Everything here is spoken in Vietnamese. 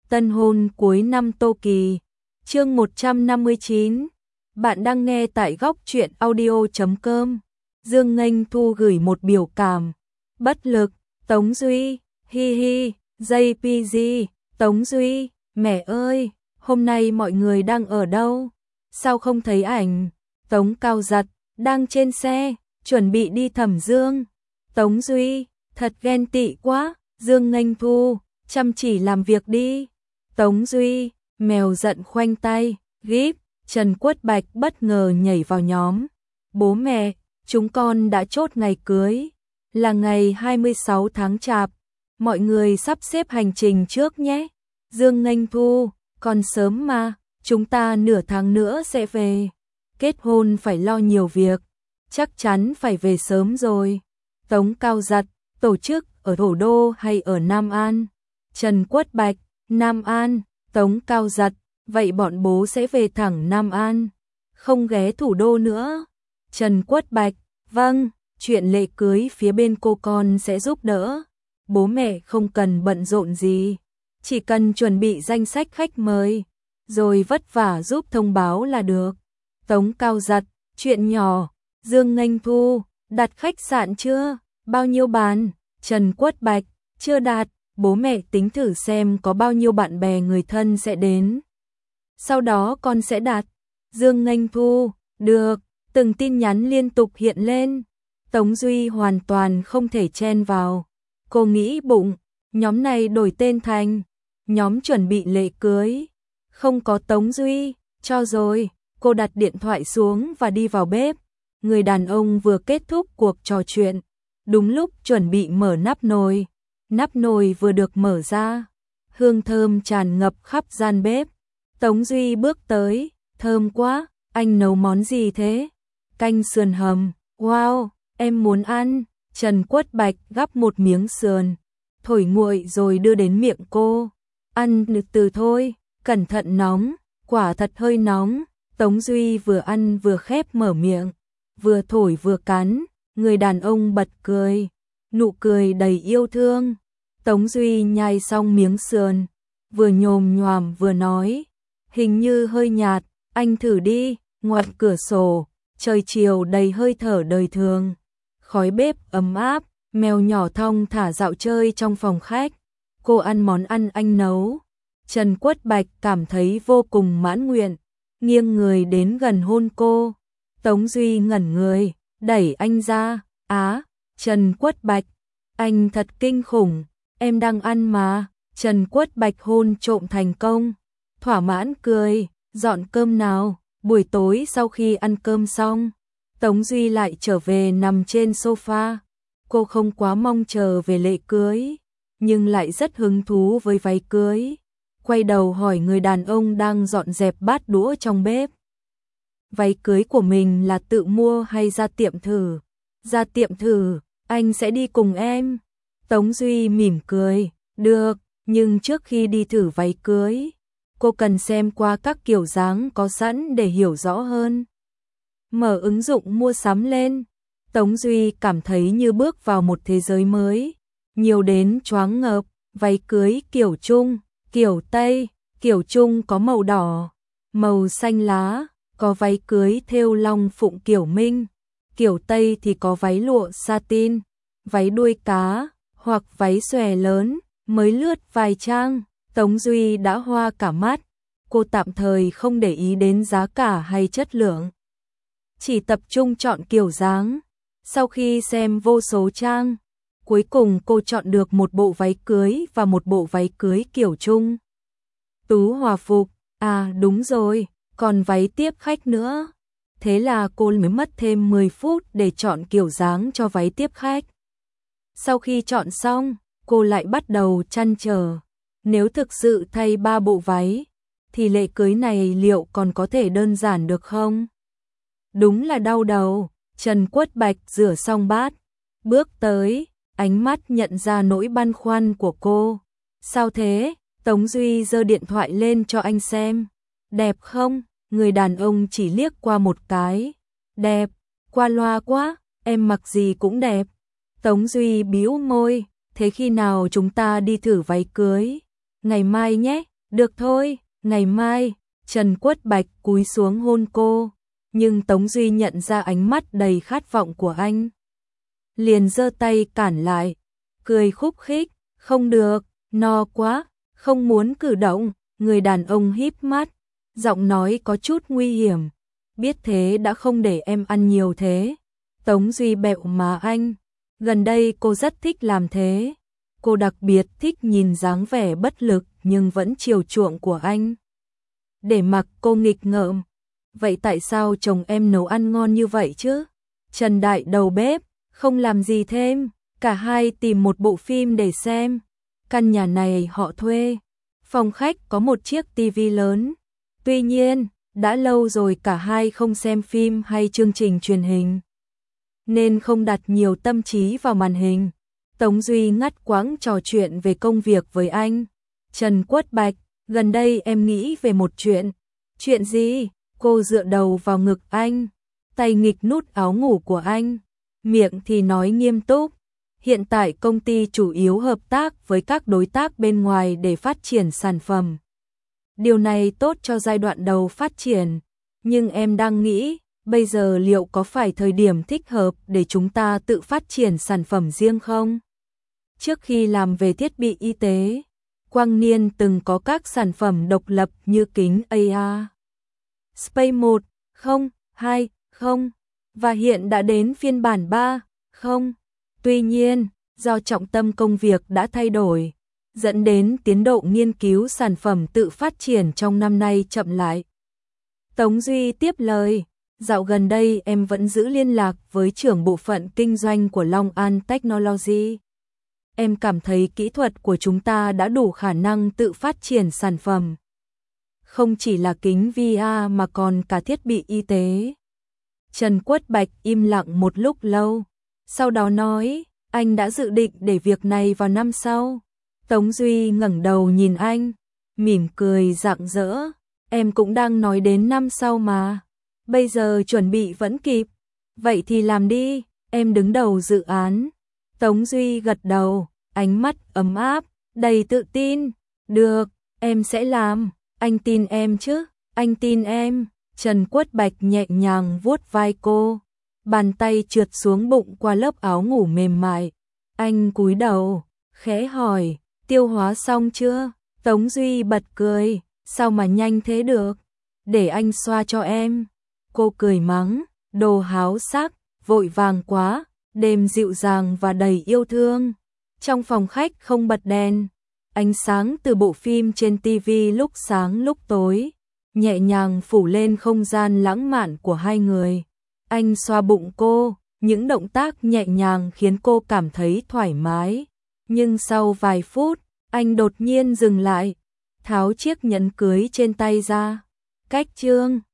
Tân hôn cuối năm Tô Kỳ. Chương 159. Bạn đang nghe tại góc truyện audio.com. Dương Nghênh Thu gửi một biểu cảm. Bất lực, Tống Duy, hi hi, JPG, Tống Duy, mẹ ơi, hôm nay mọi người đang ở đâu? Sao không thấy ảnh? Tống Cao Giật, đang trên xe, chuẩn bị đi Thẩm Dương. Tống Duy, thật ghen tị quá. Dương Nghênh Thu, chăm chỉ làm việc đi. Tống Duy, mèo giận khoanh tay, ghíp. Trần Quất Bạch bất ngờ nhảy vào nhóm. Bố mẹ, chúng con đã chốt ngày cưới, là ngày 26 tháng Chạp. Mọi người sắp xếp hành trình trước nhé. Dương Nghênh Thu, còn sớm mà, chúng ta nửa tháng nữa sẽ về. Kết hôn phải lo nhiều việc, chắc chắn phải về sớm rồi. Tống Cao Giật, tổ chức ở thủ đô hay ở Nam An? Trần Quất Bạch, Nam An. Tống Cao Giật, vậy bọn bố sẽ về thẳng Nam An, không ghé thủ đô nữa. Trần Quất Bạch, vâng, chuyện lễ cưới phía bên cô con sẽ giúp đỡ. Bố mẹ không cần bận rộn gì, chỉ cần chuẩn bị danh sách khách mời, rồi vất vả giúp thông báo là được. Tống Cao Giật, chuyện nhỏ. Dương Nghênh Thu, đặt khách sạn chưa? Bao nhiêu bàn? Trần Quất Bạch, chưa đặt, bố mẹ tính thử xem có bao nhiêu bạn bè người thân sẽ đến. Sau đó con sẽ đặt. Dương Nghênh Thu, được, từng tin nhắn liên tục hiện lên. Tống Duy hoàn toàn không thể chen vào. Cô nghĩ bụng, nhóm này đổi tên thành nhóm chuẩn bị lễ cưới. Không có Tống Duy, cho rồi. Cô đặt điện thoại xuống và đi vào bếp. Người đàn ông vừa kết thúc cuộc trò chuyện, đúng lúc chuẩn bị mở nắp nồi. Nắp nồi vừa được mở ra, hương thơm tràn ngập khắp gian bếp. Tống Duy bước tới, thơm quá, anh nấu món gì thế? Canh sườn hầm, wow, em muốn ăn. Trần Quất Bạch gắp một miếng sườn, thổi nguội rồi đưa đến miệng cô. Ăn từ thôi, cẩn thận nóng, quả thật hơi nóng. Tống Duy vừa ăn vừa khép mở miệng, vừa thổi vừa cắn. Người đàn ông bật cười, nụ cười đầy yêu thương. Tống Duy nhai xong miếng sườn, vừa nhồm nhoàm vừa nói, hình như hơi nhạt, anh thử đi. Ngoài cửa sổ, trời chiều đầy hơi thở đời thường, khói bếp ấm áp, mèo nhỏ thong thả dạo chơi trong phòng khách. Cô ăn món ăn anh nấu. Trần Quất Bạch cảm thấy vô cùng mãn nguyện, nghiêng người đến gần hôn cô. Tống Duy ngẩn người, đẩy anh ra. Á, Trần Quất Bạch, anh thật kinh khủng, em đang ăn mà. Trần Quất Bạch hôn trộm thành công, thỏa mãn cười, dọn cơm nào. Buổi tối sau khi ăn cơm xong, Tống Duy lại trở về nằm trên sofa. Cô không quá mong chờ về lễ cưới, nhưng lại rất hứng thú với váy cưới. Quay đầu hỏi người đàn ông đang dọn dẹp bát đũa trong bếp, váy cưới của mình là tự mua hay ra tiệm thử? Ra tiệm thử, anh sẽ đi cùng em. Tống Duy mỉm cười, được, nhưng trước khi đi thử váy cưới, cô cần xem qua các kiểu dáng có sẵn để hiểu rõ hơn. Mở ứng dụng mua sắm lên, Tống Duy cảm thấy như bước vào một thế giới mới, nhiều đến choáng ngợp. Váy cưới kiểu Trung, kiểu Tây, kiểu Trung có màu đỏ, màu xanh lá, có váy cưới thêu long phụng kiểu Minh, kiểu Tây thì có váy lụa satin, váy đuôi cá, hoặc váy xòe lớn, mới lướt vài trang, Tống Duy đã hoa cả mắt. Cô tạm thời không để ý đến giá cả hay chất lượng, chỉ tập trung chọn kiểu dáng. Sau khi xem vô số trang, cuối cùng cô chọn được một bộ váy cưới và một bộ váy cưới kiểu Trung. Tú hòa phục, à đúng rồi, còn váy tiếp khách nữa. Thế là cô mới mất thêm 10 phút để chọn kiểu dáng cho váy tiếp khách. Sau khi chọn xong, cô lại bắt đầu trăn trở. Nếu thực sự thay 3 bộ váy, thì lễ cưới này liệu còn có thể đơn giản được không? Đúng là đau đầu. Trần Quất Bạch rửa xong bát, bước tới, ánh mắt nhận ra nỗi băn khoăn của cô. Sao thế? Tống Duy giơ điện thoại lên cho anh xem. Đẹp không? Người đàn ông chỉ liếc qua một cái. Đẹp, qua loa quá, em mặc gì cũng đẹp. Tống Duy bĩu môi, thế khi nào chúng ta đi thử váy cưới? Ngày mai nhé. Được thôi, ngày mai. Trần Quất Bạch cúi xuống hôn cô, nhưng Tống Duy nhận ra ánh mắt đầy khát vọng của anh. Liền giơ tay cản lại, cười khúc khích, không được, no quá, không muốn cử động. Người đàn ông híp mắt, giọng nói có chút nguy hiểm, biết thế đã không để em ăn nhiều thế. Tống Duy bẹo má anh, gần đây cô rất thích làm thế. Cô đặc biệt thích nhìn dáng vẻ bất lực nhưng vẫn chiều chuộng của anh. Để mặc cô nghịch ngợm, vậy tại sao chồng em nấu ăn ngon như vậy chứ? Trần Đại đầu bếp, không làm gì thêm, cả hai tìm một bộ phim để xem. Căn nhà này họ thuê, phòng khách có một chiếc tivi lớn. Tuy nhiên, đã lâu rồi cả hai không xem phim hay chương trình truyền hình, nên không đặt nhiều tâm trí vào màn hình. Tống Duy ngắt quãng trò chuyện về công việc với anh. Trần Quất Bạch, gần đây em nghĩ về một chuyện. Chuyện gì? Cô dựa đầu vào ngực anh, tay nghịch nút áo ngủ của anh, miệng thì nói nghiêm túc. Hiện tại công ty chủ yếu hợp tác với các đối tác bên ngoài để phát triển sản phẩm. Điều này tốt cho giai đoạn đầu phát triển, nhưng em đang nghĩ, bây giờ liệu có phải thời điểm thích hợp để chúng ta tự phát triển sản phẩm riêng không? Trước khi làm về thiết bị y tế, Quang Niên từng có các sản phẩm độc lập như kính AR, Space 1, 0, 2, 0, và hiện đã đến phiên bản 3, 0. Tuy nhiên, do trọng tâm công việc đã thay đổi, dẫn đến tiến độ nghiên cứu sản phẩm tự phát triển trong năm nay chậm lại. Tống Duy tiếp lời, dạo gần đây em vẫn giữ liên lạc với trưởng bộ phận kinh doanh của Long An Technology. Em cảm thấy kỹ thuật của chúng ta đã đủ khả năng tự phát triển sản phẩm. Không chỉ là kính VR mà còn cả thiết bị y tế. Trần Quất Bạch im lặng một lúc lâu, sau đó nói, anh đã dự định để việc này vào năm sau. Tống Duy ngẩng đầu nhìn anh, mỉm cười rạng rỡ, em cũng đang nói đến năm sau mà. Bây giờ chuẩn bị vẫn kịp. Vậy thì làm đi, em đứng đầu dự án. Tống Duy gật đầu, ánh mắt ấm áp, đầy tự tin. Được, em sẽ làm, anh tin em chứ, anh tin em. Trần Quất Bạch nhẹ nhàng vuốt vai cô, bàn tay trượt xuống bụng qua lớp áo ngủ mềm mại. Anh cúi đầu, khẽ hỏi, tiêu hóa xong chưa? Tống Duy bật cười, sao mà nhanh thế được? Để anh xoa cho em. Cô cười mắng, đồ háo sắc, vội vàng quá. Đêm dịu dàng và đầy yêu thương. Trong phòng khách không bật đèn, ánh sáng từ bộ phim trên TV lúc sáng lúc tối nhẹ nhàng phủ lên không gian lãng mạn của hai người. Anh xoa bụng cô, những động tác nhẹ nhàng khiến cô cảm thấy thoải mái. Nhưng sau vài phút, anh đột nhiên dừng lại, tháo chiếc nhẫn cưới trên tay ra. Cách chương